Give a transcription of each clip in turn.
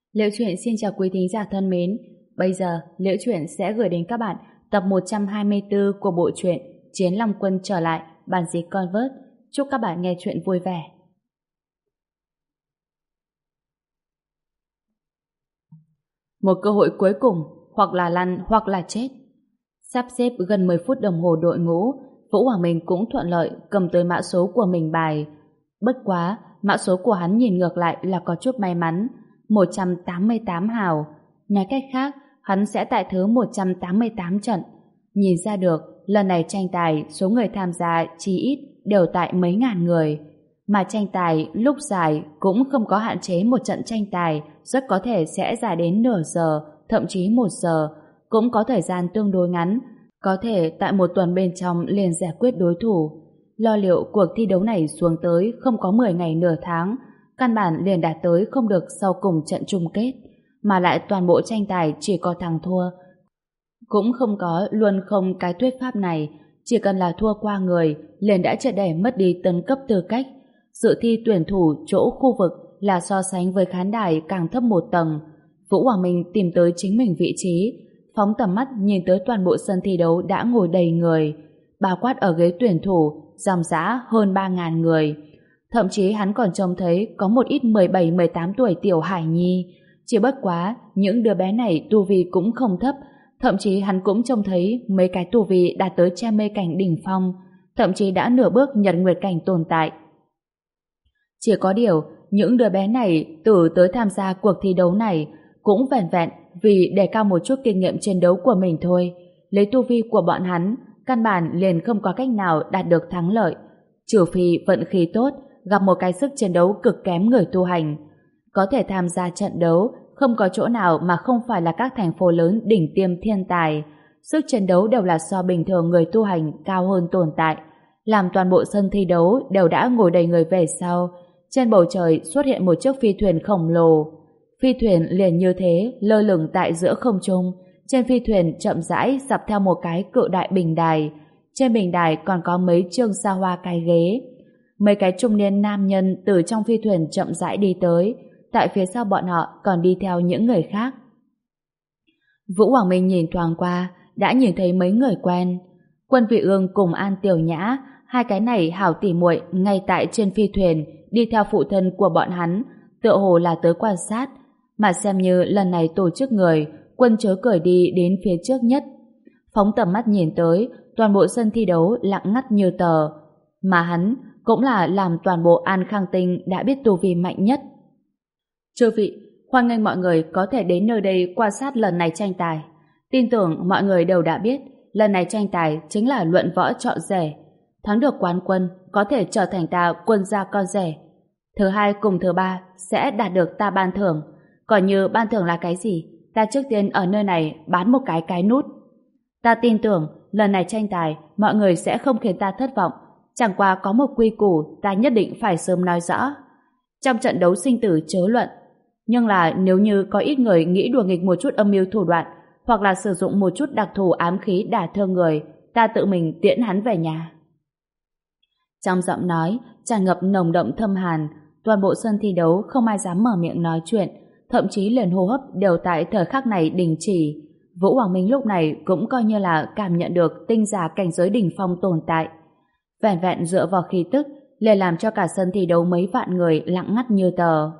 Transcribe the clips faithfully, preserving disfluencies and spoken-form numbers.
Liễu Chuyện xin chào quý thính giả thân mến. Bây giờ, Liễu Chuyện sẽ gửi đến các bạn tập một trăm hai mươi tư của bộ truyện Chiến Long Quân trở lại, bản dịch Convert. Chúc các bạn nghe chuyện vui vẻ. Một cơ hội cuối cùng, hoặc là lăn hoặc là chết. Sắp xếp gần mười phút đồng hồ đội ngũ, Vũ Hoàng Minh cũng thuận lợi cầm tới mã số của mình bài. Bất quá, mã số của hắn nhìn ngược lại là có chút may mắn, một trăm tám mươi tám hào. Nói cách khác, hắn sẽ tại thứ một trăm tám mươi tám trận. Nhìn ra được, lần này tranh tài số người tham gia chỉ ít đều tại mấy ngàn người. Mà tranh tài lúc dài cũng không có hạn chế, một trận tranh tài rất có thể sẽ dài đến nửa giờ, thậm chí một giờ, cũng có thời gian tương đối ngắn, có thể tại một tuần bên trong liền giải quyết đối thủ. Lo liệu cuộc thi đấu này xuống tới không có mười ngày nửa tháng, căn bản liền đạt tới không được sau cùng trận chung kết, mà lại toàn bộ tranh tài chỉ có thắng thua. Cũng không có luôn không cái thuyết pháp này, chỉ cần là thua qua người liền đã triệt để mất đi tấn cấp tư cách. Dự thi tuyển thủ chỗ khu vực là so sánh với khán đài càng thấp một tầng. Vũ Hoàng Minh tìm tới chính mình vị trí, phóng tầm mắt nhìn tới toàn bộ sân thi đấu đã ngồi đầy người, bao quát ở ghế tuyển thủ dòng dã hơn ba ngàn người. Thậm chí hắn còn trông thấy có một ít mười bảy mười tám tuổi tiểu hải nhi, chỉ bất quá những đứa bé này tu vi cũng không thấp, thậm chí hắn cũng trông thấy mấy cái tu vi đạt tới che mê cảnh đỉnh phong, thậm chí đã nửa bước nhật nguyệt cảnh tồn tại. Chỉ có điều, những đứa bé này từ tới tham gia cuộc thi đấu này cũng vẻn vẹn vì đề cao một chút kinh nghiệm chiến đấu của mình thôi. Lấy tu vi của bọn hắn, căn bản liền không có cách nào đạt được thắng lợi, trừ phi vận khí tốt, gặp một cái sức chiến đấu cực kém người tu hành. Có thể tham gia trận đấu, không có chỗ nào mà không phải là các thành phố lớn đỉnh tiêm thiên tài. Sức chiến đấu đều là so bình thường người tu hành cao hơn tồn tại. Làm toàn bộ sân thi đấu đều đã ngồi đầy người về sau. Trên bầu trời xuất hiện một chiếc phi thuyền khổng lồ. Phi thuyền liền như thế lơ lửng tại giữa không trung. Trên phi thuyền chậm rãi dọc theo một cái cự đại bình đài. Trên bình đài còn có mấy chương xa hoa cái ghế. Mấy cái trung niên nam nhân từ trong phi thuyền chậm rãi đi tới. Tại phía sau bọn họ còn đi theo những người khác. Vũ Hoàng Minh nhìn thoáng qua, đã nhìn thấy mấy người quen. Quân Vị Ương cùng An Tiểu Nhã, hai cái này hảo tỉ muội ngay tại trên phi thuyền, đi theo phụ thân của bọn hắn, tựa hồ là tới quan sát, mà xem như lần này tổ chức người, Quân Chớ Cười đi đến phía trước nhất. Phóng tầm mắt nhìn tới, toàn bộ sân thi đấu lặng ngắt như tờ, mà hắn cũng là làm toàn bộ An Khang Tinh đã biết tu vi mạnh nhất. Chư vị, hoan nghênh mọi người có thể đến nơi đây quan sát lần này tranh tài. Tin tưởng mọi người đều đã biết, lần này tranh tài chính là luận võ chọn rể. Thắng được quán quân có thể trở thành ta quân gia con rể. Thứ hai cùng thứ ba sẽ đạt được ta ban thưởng. Còn như ban thưởng là cái gì, ta trước tiên ở nơi này bán một cái cái nút. Ta tin tưởng lần này tranh tài mọi người sẽ không khiến ta thất vọng. Chẳng qua có một quy củ ta nhất định phải sớm nói rõ. Trong trận đấu sinh tử chớ luận. Nhưng là nếu như có ít người nghĩ đùa nghịch một chút âm mưu thủ đoạn, hoặc là sử dụng một chút đặc thù ám khí đả thương người, ta tự mình tiễn hắn về nhà. Trong giọng nói tràn ngập nồng đậm thâm hàn, toàn bộ sân thi đấu không ai dám mở miệng nói chuyện, thậm chí liền hô hấp đều tại thời khắc này đình chỉ. Vũ Hoàng Minh lúc này cũng coi như là cảm nhận được tinh giả cảnh giới đỉnh phong tồn tại. Vẻn vẹn dựa vào khí tức liền làm cho cả sân thi đấu mấy vạn người lặng ngắt như tờ.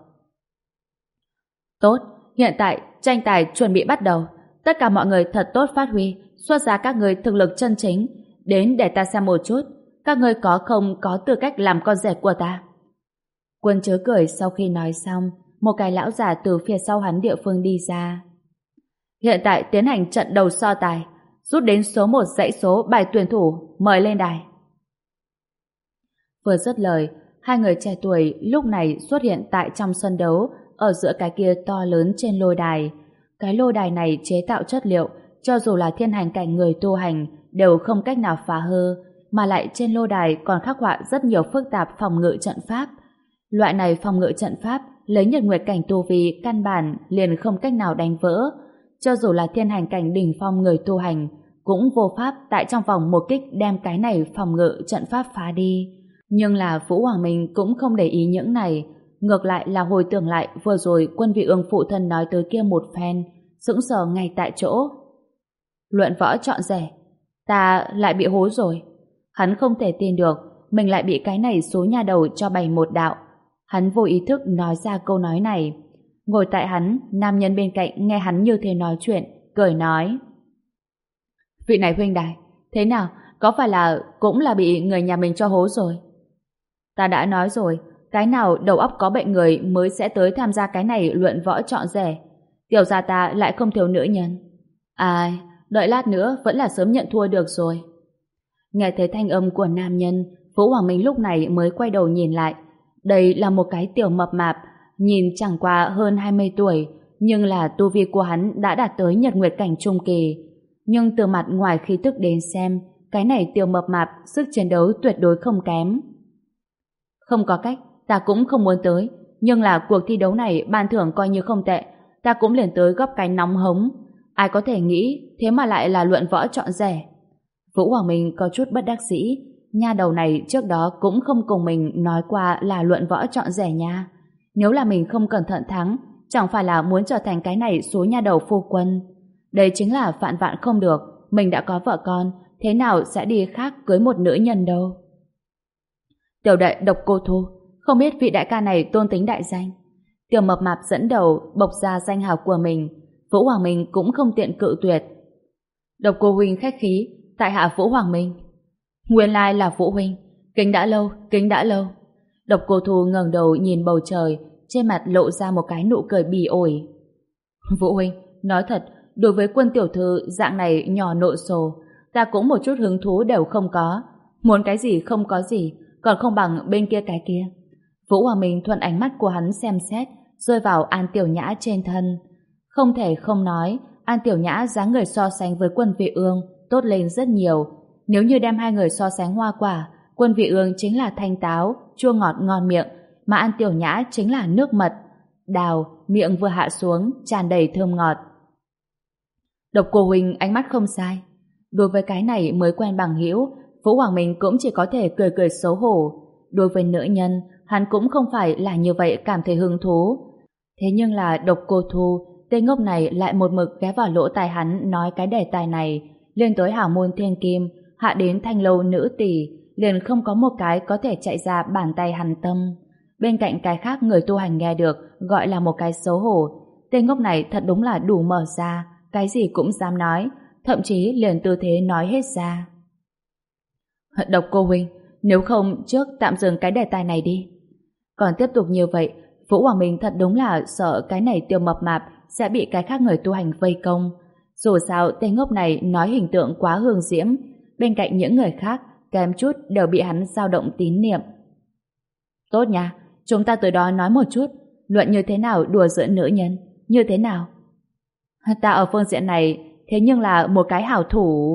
Tốt, hiện tại tranh tài chuẩn bị bắt đầu. Tất cả mọi người thật tốt phát huy, xuất ra các người thực lực chân chính, đến để ta xem một chút các người có không có tư cách làm con rể của ta. Quân Chớ Cười sau khi nói xong, một cái lão già từ phía sau hắn địa phương đi ra. Hiện tại tiến hành trận đầu so tài, rút đến số một dãy số bài tuyển thủ, mời lên đài. Vừa dứt lời, hai người trẻ tuổi lúc này xuất hiện tại trong sân đấu, ở giữa cái kia to lớn trên lôi đài. Cái lôi đài này chế tạo chất liệu, cho dù là thiên hành cảnh người tu hành đều không cách nào phá hư, mà lại trên lôi đài còn khắc họa rất nhiều phức tạp phòng ngự trận pháp. Loại này phòng ngự trận pháp lấy nhật nguyệt cảnh tu vi căn bản liền không cách nào đánh vỡ, cho dù là thiên hành cảnh đỉnh phong người tu hành cũng vô pháp tại trong vòng một kích đem cái này phòng ngự trận pháp phá đi. Nhưng là Vũ Hoàng Minh cũng không để ý những này, ngược lại là hồi tưởng lại vừa rồi Quân Vị Ương phụ thân nói tới kia một phen, sững sờ ngay tại chỗ. Luận võ chọn rẻ, ta lại bị hố rồi. Hắn không thể tin được mình lại bị cái này số nhà đầu cho bày một đạo. Hắn vô ý thức nói ra câu nói này. Ngồi tại hắn, nam nhân bên cạnh nghe hắn như thế nói chuyện, cười nói: vị này huynh đài, thế nào, có phải là cũng là bị người nhà mình cho hố rồi? Ta đã nói rồi, cái nào đầu óc có bệnh người mới sẽ tới tham gia cái này luận võ chọn rẻ. Tiểu gia ta lại không thiếu nữ nhân. Ai, đợi lát nữa vẫn là sớm nhận thua được rồi. Nghe thấy thanh âm của nam nhân, Vũ Hoàng Minh lúc này mới quay đầu nhìn lại. Đây là một cái tiểu mập mạp, nhìn chẳng qua hơn hai mươi tuổi, nhưng là tu vi của hắn đã đạt tới nhật nguyệt cảnh trung kỳ. Nhưng từ mặt ngoài khí tức đến xem, cái này tiểu mập mạp sức chiến đấu tuyệt đối không kém. Không có cách, ta cũng không muốn tới, nhưng là cuộc thi đấu này ban thưởng coi như không tệ, ta cũng liền tới góp cái nóng hống. Ai có thể nghĩ, thế mà lại là luận võ chọn rẻ. Vũ Hoàng Minh có chút bất đắc dĩ, nha đầu này trước đó cũng không cùng mình nói qua là luận võ chọn rẻ nha. Nếu là mình không cẩn thận thắng, chẳng phải là muốn trở thành cái này số nha đầu phu quân. Đây chính là vạn vạn không được, mình đã có vợ con, thế nào sẽ đi khác cưới một nữ nhân đâu. Tiểu đệ Độc Cô Thu, không biết vị đại ca này tôn tính đại danh. Tiểu mập mạp dẫn đầu bộc ra danh hào của mình, Vũ Hoàng Minh cũng không tiện cự tuyệt. Độc Cô huynh khách khí, tại hạ Vũ Hoàng Minh. Nguyên lai là Vũ huynh, kính đã lâu, kính đã lâu. Độc Cô Thu ngẩng đầu nhìn bầu trời, trên mặt lộ ra một cái nụ cười bỉ ổi. Vũ huynh, nói thật, đối với Quân tiểu thư dạng này nhỏ nội sồ, ta cũng một chút hứng thú đều không có. Muốn cái gì không có gì, còn không bằng bên kia cái kia. Vũ Hoàng Minh thuận ánh mắt của hắn xem xét, rơi vào An Tiểu Nhã trên thân. Không thể không nói, An Tiểu Nhã dáng người so sánh với Quân Vị Ương tốt lên rất nhiều. Nếu như đem hai người so sánh hoa quả, Quân Vị Ương chính là thanh táo, chua ngọt ngon miệng, mà An Tiểu Nhã chính là nước mật, đào, miệng vừa hạ xuống, tràn đầy thơm ngọt. Độc Cô huynh ánh mắt không sai. Đối với cái này mới quen bằng hữu, Vũ Hoàng Minh cũng chỉ có thể cười cười xấu hổ. Đối với nữ nhân, hắn cũng không phải là như vậy cảm thấy hứng thú. Thế nhưng là Độc Cô Thu, tên ngốc này lại một mực ghé vào lỗ tai hắn nói cái đề tài này, lên tới hảo môn thiên kim, hạ đến thanh lâu nữ tỷ, liền không có một cái có thể chạy ra bàn tay hắn tâm. Bên cạnh cái khác người tu hành nghe được, gọi là một cái xấu hổ. Tên ngốc này thật đúng là đủ mở ra, cái gì cũng dám nói, thậm chí liền tư thế nói hết ra. Độc Cô huynh, nếu không trước tạm dừng cái đề tài này đi. Còn tiếp tục như vậy, Vũ Hoàng Minh thật đúng là sợ cái này tiểu mập mạp sẽ bị cái khác người tu hành vây công. Dù sao tên ngốc này nói hình tượng quá hương diễm, bên cạnh những người khác kém chút đều bị hắn dao động tín niệm. Tốt nha, chúng ta tới đó nói một chút, luận như thế nào đùa giỡn nữ nhân, như thế nào? Ta ở phương diện này thế nhưng là một cái hảo thủ.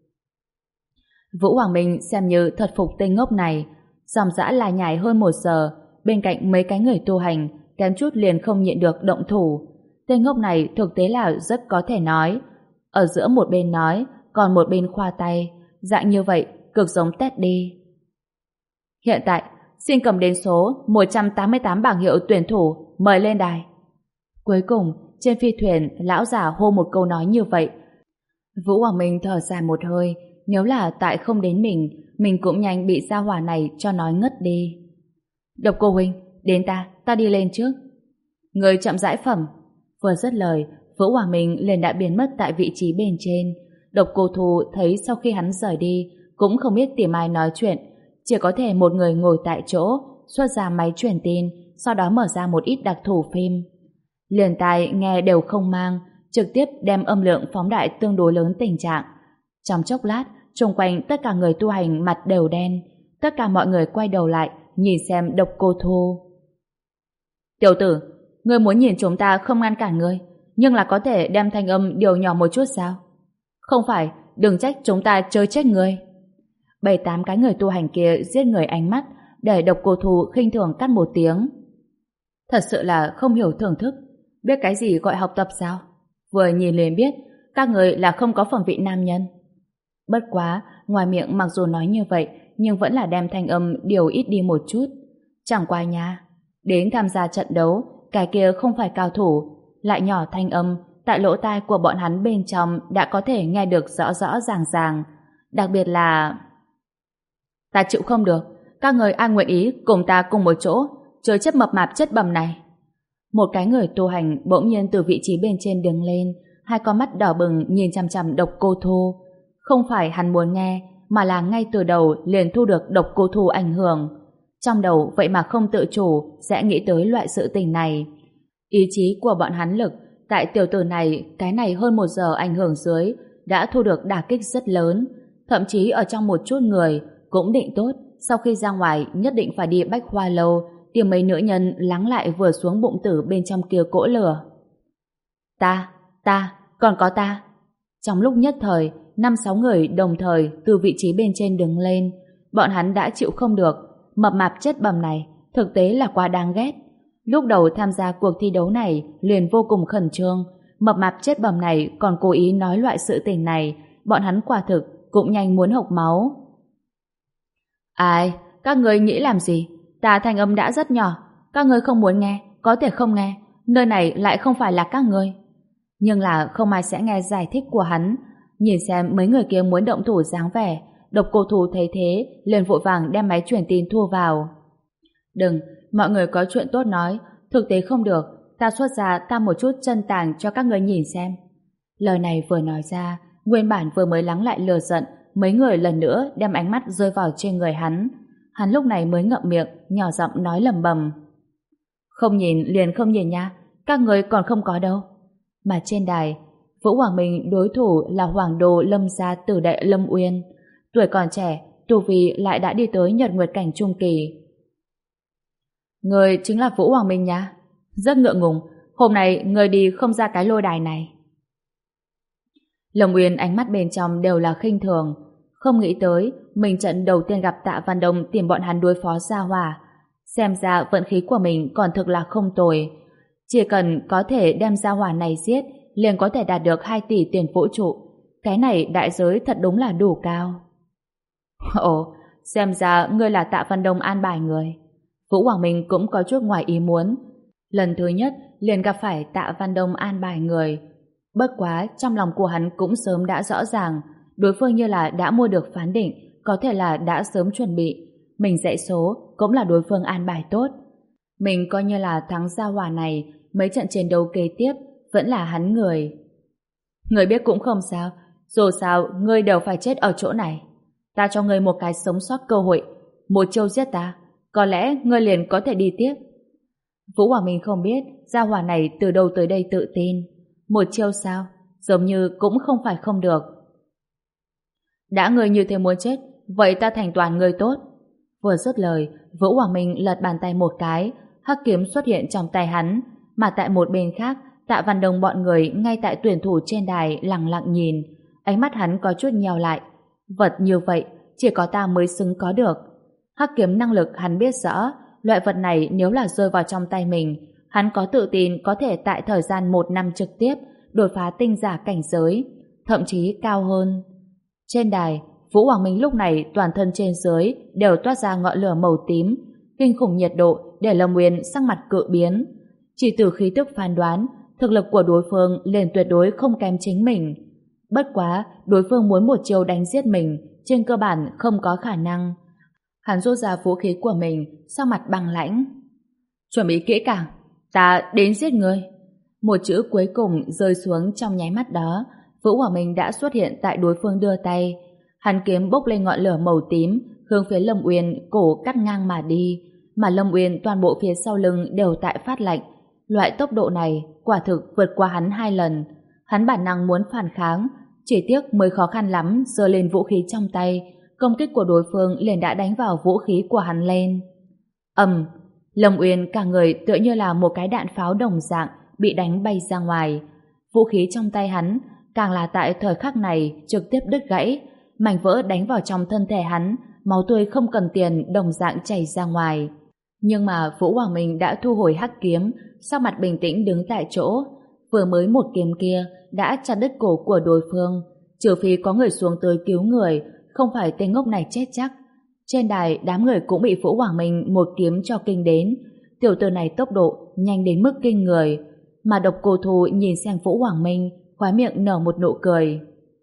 Vũ Hoàng Minh xem như thật phục tên ngốc này, dòng dã là nhảy hơn một giờ, bên cạnh mấy cái người tu hành kém chút liền không nhịn được động thủ. Tên ngốc này thực tế là rất có thể nói, ở giữa một bên nói, còn một bên khoa tay, dạng như vậy cực giống tét đi. Hiện tại, xin cầm đến số một trăm tám mươi tám bảng hiệu tuyển thủ, mời lên đài. Cuối cùng, trên phi thuyền, lão già hô một câu nói như vậy. Vũ Hoàng Minh thở dài một hơi, nếu là tại không đến mình, mình cũng nhanh bị gia hỏa này cho nói ngất đi. Độc Cô huynh, đến ta, ta đi lên trước. Người chậm rãi phẩm. Vừa dứt lời, Vũ Hoàng Minh liền đã biến mất tại vị trí bên trên. Độc Cô Thu thấy sau khi hắn rời đi, cũng không biết tìm ai nói chuyện, chỉ có thể một người ngồi tại chỗ, xuất ra máy truyền tin, sau đó mở ra một ít đặc thủ phim. Liền tai nghe đều không mang, trực tiếp đem âm lượng phóng đại tương đối lớn tình trạng. Trong chốc lát, xung quanh tất cả người tu hành mặt đều đen, tất cả mọi người quay đầu lại, nhìn xem Độc Cô Thu. Tiểu tử, ngươi muốn nhìn chúng ta không ngăn cản ngươi, nhưng là có thể đem thanh âm điều nhỏ một chút sao? Không phải, đừng trách chúng ta chơi chết ngươi. Bảy tám cái người tu hành kia giết người ánh mắt, để Độc Cô Thu khinh thường cắt một tiếng. Thật sự là không hiểu thưởng thức, biết cái gì gọi học tập sao? Vừa nhìn liền biết, các người là không có phẩm vị nam nhân. Bất quá, ngoài miệng mặc dù nói như vậy, nhưng vẫn là đem thanh âm điều ít đi một chút. Chẳng qua nha. Đến tham gia trận đấu, cái kia không phải cao thủ, lại nhỏ thanh âm, tại lỗ tai của bọn hắn bên trong đã có thể nghe được rõ rõ ràng ràng. Đặc biệt là... Ta chịu không được, các người ai nguyện ý cùng ta cùng một chỗ, chơi chất mập mạp chất bầm này. Một cái người tu hành bỗng nhiên từ vị trí bên trên đứng lên, hai con mắt đỏ bừng nhìn chằm chằm Độc Cô Thu. Không phải hắn muốn nghe, mà là ngay từ đầu liền thu được Độc Cô Thu ảnh hưởng. Trong đầu vậy mà không tự chủ sẽ nghĩ tới loại sự tình này. Ý chí của bọn hắn lực tại tiểu tử này cái này hơn một giờ ảnh hưởng dưới đã thu được đả kích rất lớn. Thậm chí ở trong một chút người cũng định tốt sau khi ra ngoài nhất định phải đi Bách Hoa Lâu tìm mấy nữ nhân lắng lại vừa xuống bụng tử bên trong kia cỗ lửa. Ta, ta, còn có ta. Trong lúc nhất thời, năm sáu người đồng thời từ vị trí bên trên đứng lên. Bọn hắn đã chịu không được. Mập mạp chất bầm này thực tế là quá đáng ghét. Lúc đầu tham gia cuộc thi đấu này liền vô cùng khẩn trương. Mập mạp chất bầm này còn cố ý nói loại sự tình này. Bọn hắn quả thực cũng nhanh muốn hộc máu. Ai, các người nghĩ làm gì? Ta thanh âm đã rất nhỏ. Các người không muốn nghe, có thể không nghe. Nơi này lại không phải là các người. Nhưng là không ai sẽ nghe giải thích của hắn. Nhìn xem mấy người kia muốn động thủ dáng vẻ. Độc Cô Thu thấy thế liền vội vàng đem máy truyền tin thu vào. Đừng, mọi người có chuyện tốt nói. Thực tế không được, ta xuất ra ta một chút chân tàng cho các người nhìn xem. Lời này vừa nói ra, nguyên bản vừa mới lắng lại lửa giận, mấy người lần nữa đem ánh mắt rơi vào trên người hắn. Hắn lúc này mới ngậm miệng, nhỏ giọng nói lẩm bẩm. Không nhìn liền không nhìn nha, các người còn không có đâu. Mà trên đài, Vũ Hoàng Minh đối thủ là Hoàng Đô Lâm gia tử đệ Lâm Uyên. Tuổi còn trẻ, tu vi lại đã đi tới Nhật Nguyệt cảnh trung kỳ. Người chính là Vũ Hoàng Minh nha. Rất ngượng ngùng, hôm nay người đi không ra cái lôi đài này. Lâm Uyên ánh mắt bên trong đều là khinh thường. Không nghĩ tới, mình trận đầu tiên gặp Tạ Văn Đông tìm bọn hắn đối phó Gia Hỏa. Xem ra vận khí của mình còn thực là không tồi. Chỉ cần có thể đem Gia Hỏa này giết, liền có thể đạt được hai tỷ tiền vũ trụ. Cái này đại giới thật đúng là đủ cao. Ồ, xem ra ngươi là Tạ Văn Đông an bài người. Vũ Hoàng Minh cũng có chút ngoài ý muốn. Lần thứ nhất liền gặp phải Tạ Văn Đông an bài người. Bất quá trong lòng của hắn cũng sớm đã rõ ràng, đối phương như là đã mua được phán định, có thể là đã sớm chuẩn bị. Mình dãy số cũng là đối phương an bài tốt. Mình coi như là thắng Gia Hỏa này, mấy trận chiến đấu kế tiếp vẫn là hắn người. Người biết cũng không sao, dù sao ngươi đều phải chết ở chỗ này. Ta cho ngươi một cái sống sót cơ hội, một chiêu giết ta, có lẽ ngươi liền có thể đi tiếp. Vũ Hoàng Minh không biết Gia Hỏa này từ đâu tới đây tự tin. Một chiêu sao? Giống như cũng không phải không được. Đã ngươi như thế muốn chết, vậy ta thành toàn ngươi tốt. Vừa dứt lời, Vũ Hoàng Minh lật bàn tay một cái, hắc kiếm xuất hiện trong tay hắn, mà tại một bên khác, Tạ Văn Đông bọn người ngay tại tuyển thủ trên đài lặng lặng nhìn, ánh mắt hắn có chút nheo lại. Vật như vậy, chỉ có ta mới xứng có được. Hắc kiếm năng lực hắn biết rõ, loại vật này nếu là rơi vào trong tay mình, hắn có tự tin có thể tại thời gian một năm trực tiếp đột phá tinh giả cảnh giới, thậm chí cao hơn. Trên đài, Vũ Hoàng Minh lúc này toàn thân trên dưới đều toát ra ngọn lửa màu tím, kinh khủng nhiệt độ để Lâm Uyên sắc mặt cự biến. Chỉ từ khí tức phán đoán, thực lực của đối phương liền tuyệt đối không kém chính mình. Bất quá, đối phương muốn một chiều đánh giết mình, trên cơ bản không có khả năng. Hắn rút ra vũ khí của mình, sắc mặt băng lãnh. Chuẩn bị kỹ càng, ta đến giết ngươi. Một chữ cuối cùng rơi xuống trong nháy mắt đó, Vũ Hoàng Minh đã xuất hiện tại đối phương đưa tay. Hắn kiếm bốc lên ngọn lửa màu tím, hướng phía Lâm Uyên cổ cắt ngang mà đi, mà Lâm Uyên toàn bộ phía sau lưng đều tại phát lạnh. Loại tốc độ này quả thực vượt qua hắn hai lần. Hắn bản năng muốn phản kháng, chỉ tiếc mới khó khăn lắm giơ lên vũ khí trong tay, công kích của đối phương liền đã đánh vào vũ khí của hắn lên. Ầm, Lâm Uyên cả người tựa như là một cái đạn pháo đồng dạng bị đánh bay ra ngoài. Vũ khí trong tay hắn càng là tại thời khắc này trực tiếp đứt gãy, mảnh vỡ đánh vào trong thân thể hắn, máu tươi không cần tiền đồng dạng chảy ra ngoài. Nhưng mà Vũ Hoàng Minh đã thu hồi hắc kiếm, sắc mặt bình tĩnh đứng tại chỗ. Vừa mới một kiếm kia đã chặt đứt cổ của đối phương, trừ phi có người xuống tới cứu người, không phải tên ngốc này chết chắc. Trên đài đám người cũng bị Vũ Hoàng Minh một kiếm cho kinh đến, Tiểu tử này tốc độ nhanh đến mức kinh người, mà Độc Cô Thu nhìn xem Vũ Hoàng Minh, khóe miệng nở một nụ cười.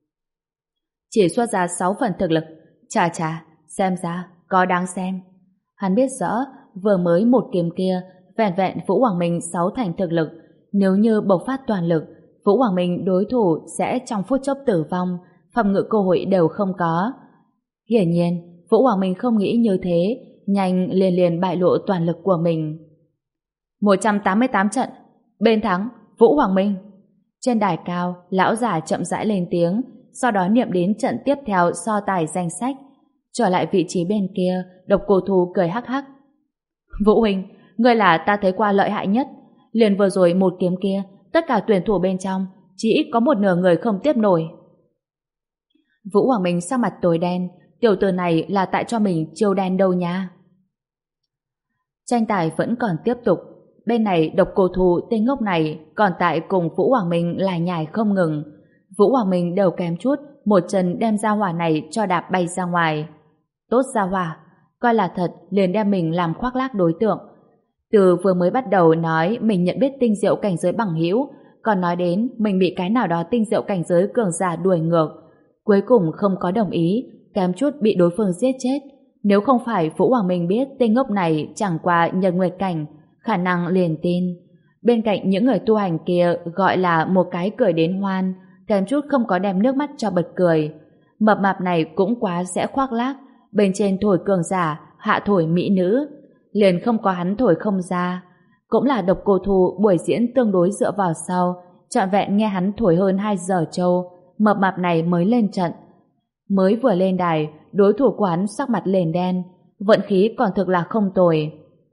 Chỉ xuất ra sáu phần thực lực, chà chà, xem ra có đáng xem. Hắn biết rõ, vừa mới một kiếm kia, vẹn vẹn Vũ Hoàng Minh sáu thành thực lực, nếu như bộc phát toàn lực, Vũ Hoàng Minh đối thủ sẽ trong phút chốc tử vong, phòng ngự cơ hội đều không có. Hiển nhiên, Vũ Hoàng Minh không nghĩ như thế, nhanh liền liền bại lộ toàn lực của mình. một trăm tám mươi tám trận, bên thắng, Vũ Hoàng Minh. Trên đài cao, lão giả chậm rãi lên tiếng, sau đó niệm đến trận tiếp theo so tài danh sách. Trở lại vị trí bên kia, Độc Cô Thu cười hắc hắc. Vũ huynh, ngươi là ta thấy qua lợi hại nhất. Liền vừa rồi một kiếm kia, tất cả tuyển thủ bên trong, chỉ ít có một nửa người không tiếp nổi. Vũ Hoàng Minh sắc mặt tối đen, tiểu tử này là tại cho mình chiêu đen đâu nha. Tranh tài vẫn còn tiếp tục. Bên này Độc Cô Thu tên ngốc này còn tại cùng Vũ Hoàng Minh lải nhải không ngừng. Vũ Hoàng Minh đều kém chút một chân đem gia hỏa này cho đạp bay ra ngoài. Tốt gia hỏa, coi là thật liền đem mình làm khoác lác đối tượng. Từ vừa mới bắt đầu nói mình nhận biết tinh diệu cảnh giới bằng hữu, còn nói đến mình bị cái nào đó tinh diệu cảnh giới cường giả đuổi ngược. Cuối cùng không có đồng ý, kém chút bị đối phương giết chết. Nếu không phải Vũ Hoàng Minh biết tên ngốc này chẳng qua nhật nguyệt cảnh, khả năng liền tin. Bên cạnh những người tu hành kia gọi là một cái cười đến hoan, kém chút không có đem nước mắt cho bật cười. Mập mạp này cũng quá sẽ khoác lác, bên trên thổi cường giả, hạ thổi mỹ nữ. Liền không có hắn thổi không ra. Cũng là Độc Cô Thu buổi diễn tương đối dựa vào sau, trọn vẹn nghe hắn thổi hơn hai giờ trâu, mập mạp này mới lên trận. Mới vừa lên đài, đối thủ của hắn sắc mặt lên đen, vận khí còn thực là không tồi.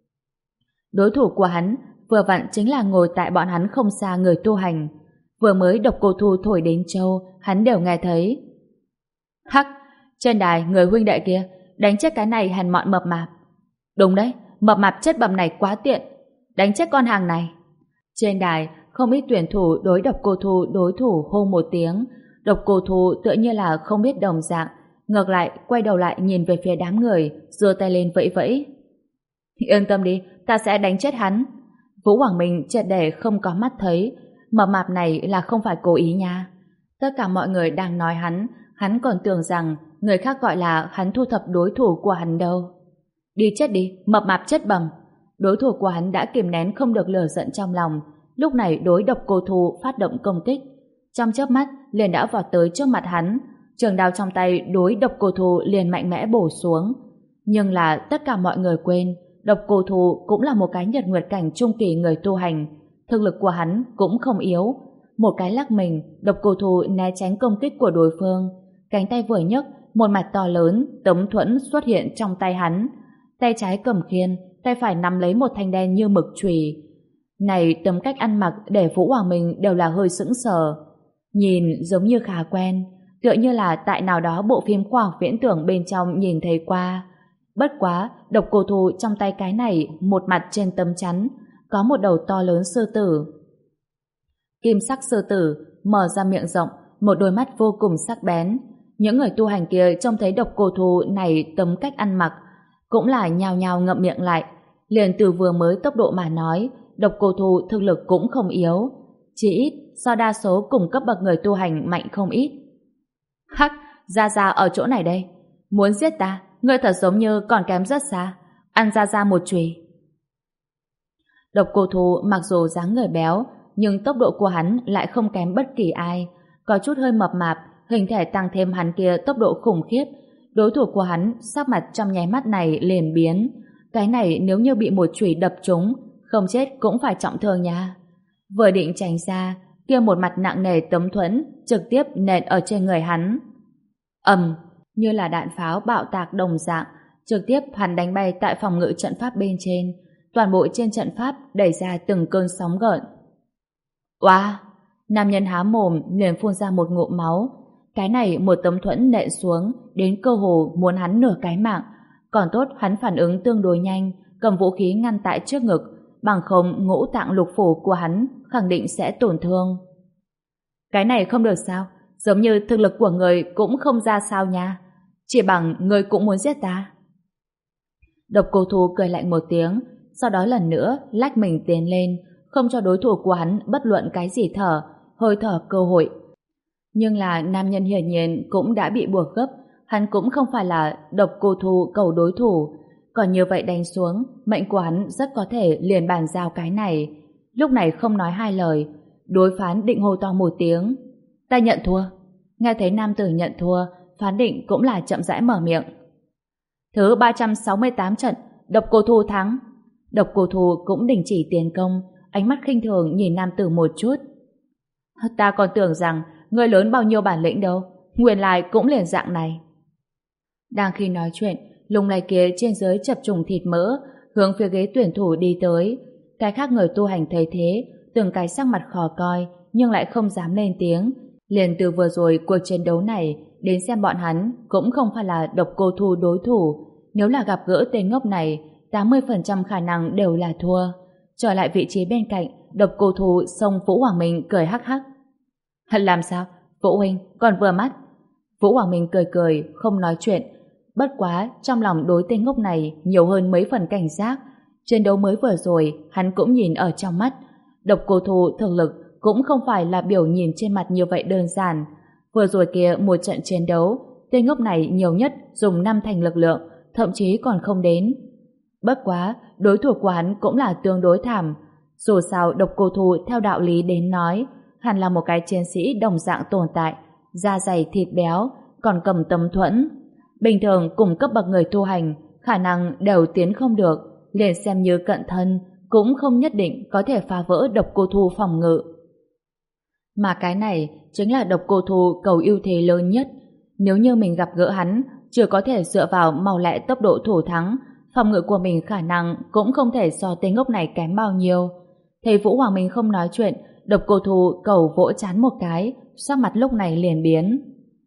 Đối thủ của hắn vừa vặn chính là ngồi tại bọn hắn không xa người tu hành. Vừa mới Độc Cô Thu thổi đến châu, hắn đều nghe thấy. Hắc, trên đài người huynh đệ kia đánh chết cái này hèn mọn mập mạp. Đúng đấy, mập mạp chất bầm này quá tiện, đánh chết con hàng này. Trên đài không ít tuyển thủ đối Độc Cô Thu đối thủ hô một tiếng. Độc Cô Thu tựa như là không biết đồng dạng, ngược lại quay đầu lại nhìn về phía đám người, giơ tay lên vẫy vẫy. Yên tâm đi, ta sẽ đánh chết hắn. Vũ Hoàng Minh triệt để không có mắt thấy, mập mạp này là không phải cố ý nha. Tất cả mọi người đang nói hắn, hắn còn tưởng rằng người khác gọi là hắn thu thập đối thủ của hắn đâu. Đi chết đi, mập mạp chết bầm. Đối thủ của hắn đã kìm nén không được lửa giận trong lòng, lúc này đối Độc Cô Thu phát động công kích. Trong chớp mắt liền đã vọt tới trước mặt hắn, trường đao trong tay đối Độc Cô Thu liền mạnh mẽ bổ xuống. Nhưng là tất cả mọi người quên, Độc Cô Thu cũng là một cái nhật nguyệt cảnh trung kỳ người tu hành, thực lực của hắn cũng không yếu. Một cái lắc mình, Độc Cô Thu né tránh công kích của đối phương, cánh tay vừa nhấc, một mặt to lớn tấm thuẫn xuất hiện trong tay hắn, tay trái cầm khiên, tay phải nắm lấy một thanh đen như mực chùy. Này tấm cách ăn mặc để Vũ Hoàng Minh đều là hơi sững sờ, nhìn giống như khá quen, tựa như là tại nào đó bộ phim khoa học viễn tưởng bên trong nhìn thấy qua. Bất quá, Độc Cô Thu trong tay cái này, một mặt trên tấm chắn có một đầu to lớn sư tử. Kim sắc sư tử mở ra miệng rộng, một đôi mắt vô cùng sắc bén. Những người tu hành kia trông thấy Độc Cô Thu này tấm cách ăn mặc, cũng là nhao nhao ngậm miệng lại. Liền từ vừa mới tốc độ mà nói, Độc Cô Thu thực lực cũng không yếu, chỉ ít so đa số cùng cấp bậc người tu hành mạnh không ít. Hắc, Gia Gia ở chỗ này đây, muốn giết ta, ngươi thật giống như còn kém rất xa, ăn Gia Gia một chùy. Độc Cô Thu mặc dù dáng người béo, nhưng tốc độ của hắn lại không kém bất kỳ ai, có chút hơi mập mạp, hình thể tăng thêm hắn kia tốc độ khủng khiếp. Đối thủ của hắn sắc mặt trong nháy mắt này liền biến, cái này nếu như bị một chùy đập trúng, không chết cũng phải trọng thương nha. Vừa định tránh ra, kia một mặt nặng nề tấm thuẫn trực tiếp nện ở trên người hắn. Ầm, như là đạn pháo bạo tạc đồng dạng, trực tiếp hắn đánh bay tại phòng ngự trận pháp bên trên, toàn bộ trên trận pháp đẩy ra từng cơn sóng gợn. Oa! Wow, nam nhân há mồm liền phun ra một ngụm máu. Cái này một tấm thuẫn nện xuống, đến cơ hồ muốn hắn nửa cái mạng. Còn tốt hắn phản ứng tương đối nhanh, cầm vũ khí ngăn tại trước ngực, bằng không ngũ tạng lục phủ của hắn khẳng định sẽ tổn thương. Cái này không được sao, giống như thực lực của người cũng không ra sao nha, chỉ bằng người cũng muốn giết ta. Độc Cô Thu cười lạnh một tiếng, sau đó lần nữa lách mình tiến lên, không cho đối thủ của hắn bất luận cái gì thở, hơi thở cơ hội. Nhưng là nam nhân hiển nhiên cũng đã bị buộc gấp, hắn cũng không phải là độc cô Thu cầu đối thủ, còn như vậy đánh xuống, mệnh của hắn rất có thể liền bàn giao cái này. Lúc này không nói hai lời, đối phán định hô to một tiếng, ta nhận thua. Nghe thấy nam tử nhận thua, phán định cũng là chậm rãi mở miệng. Thứ ba trăm sáu mươi tám trận, độc cô Thu thắng. Độc cô Thu cũng đình chỉ tiến công, ánh mắt khinh thường nhìn nam tử một chút. Ta còn tưởng rằng người lớn bao nhiêu bản lĩnh đâu, nguyên lai cũng liền dạng này. Đang khi nói chuyện, lùng này kia trên dưới chập trùng thịt mỡ, hướng phía ghế tuyển thủ đi tới. Cái khác người tu hành thấy thế, từng cái sắc mặt khó coi, nhưng lại không dám lên tiếng. Liền từ vừa rồi cuộc chiến đấu này, đến xem bọn hắn cũng không phải là độc cô Thu đối thủ. Nếu là gặp gỡ tên ngốc này, tám mươi phần trăm khả năng đều là thua. Trở lại vị trí bên cạnh, độc cô Thu xông Vũ Hoàng Minh cười hắc hắc. Làm sao? Vũ huynh, còn vừa mắt. Vũ Hoàng Minh cười cười, không nói chuyện. Bất quá, trong lòng đối tên ngốc này nhiều hơn mấy phần cảnh giác. Chiến đấu mới vừa rồi, hắn cũng nhìn ở trong mắt. Độc cô Thu thực lực cũng không phải là biểu nhìn trên mặt như vậy đơn giản. Vừa rồi kia một trận chiến đấu, tên ngốc này nhiều nhất dùng năm thành lực lượng, thậm chí còn không đến. Bất quá, đối thủ của hắn cũng là tương đối thảm. Dù sao độc cô Thu theo đạo lý đến nói, hẳn là một cái chiến sĩ đồng dạng tồn tại, da dày thịt béo, còn cầm tấm thuẫn. Bình thường cùng cấp bậc người tu hành, khả năng đều tiến không được, liền xem như cận thân, cũng không nhất định có thể phá vỡ độc cô Thu phòng ngự. Mà cái này chính là độc cô Thu cầu ưu thế lớn nhất. Nếu như mình gặp gỡ hắn, chưa có thể dựa vào mau lẹ tốc độ thủ thắng, phòng ngự của mình khả năng cũng không thể so tên ngốc này kém bao nhiêu. Thấy Vũ Hoàng Minh không nói chuyện, độc cô Thu cầu vỗ chán một cái, sắc mặt lúc này liền biến.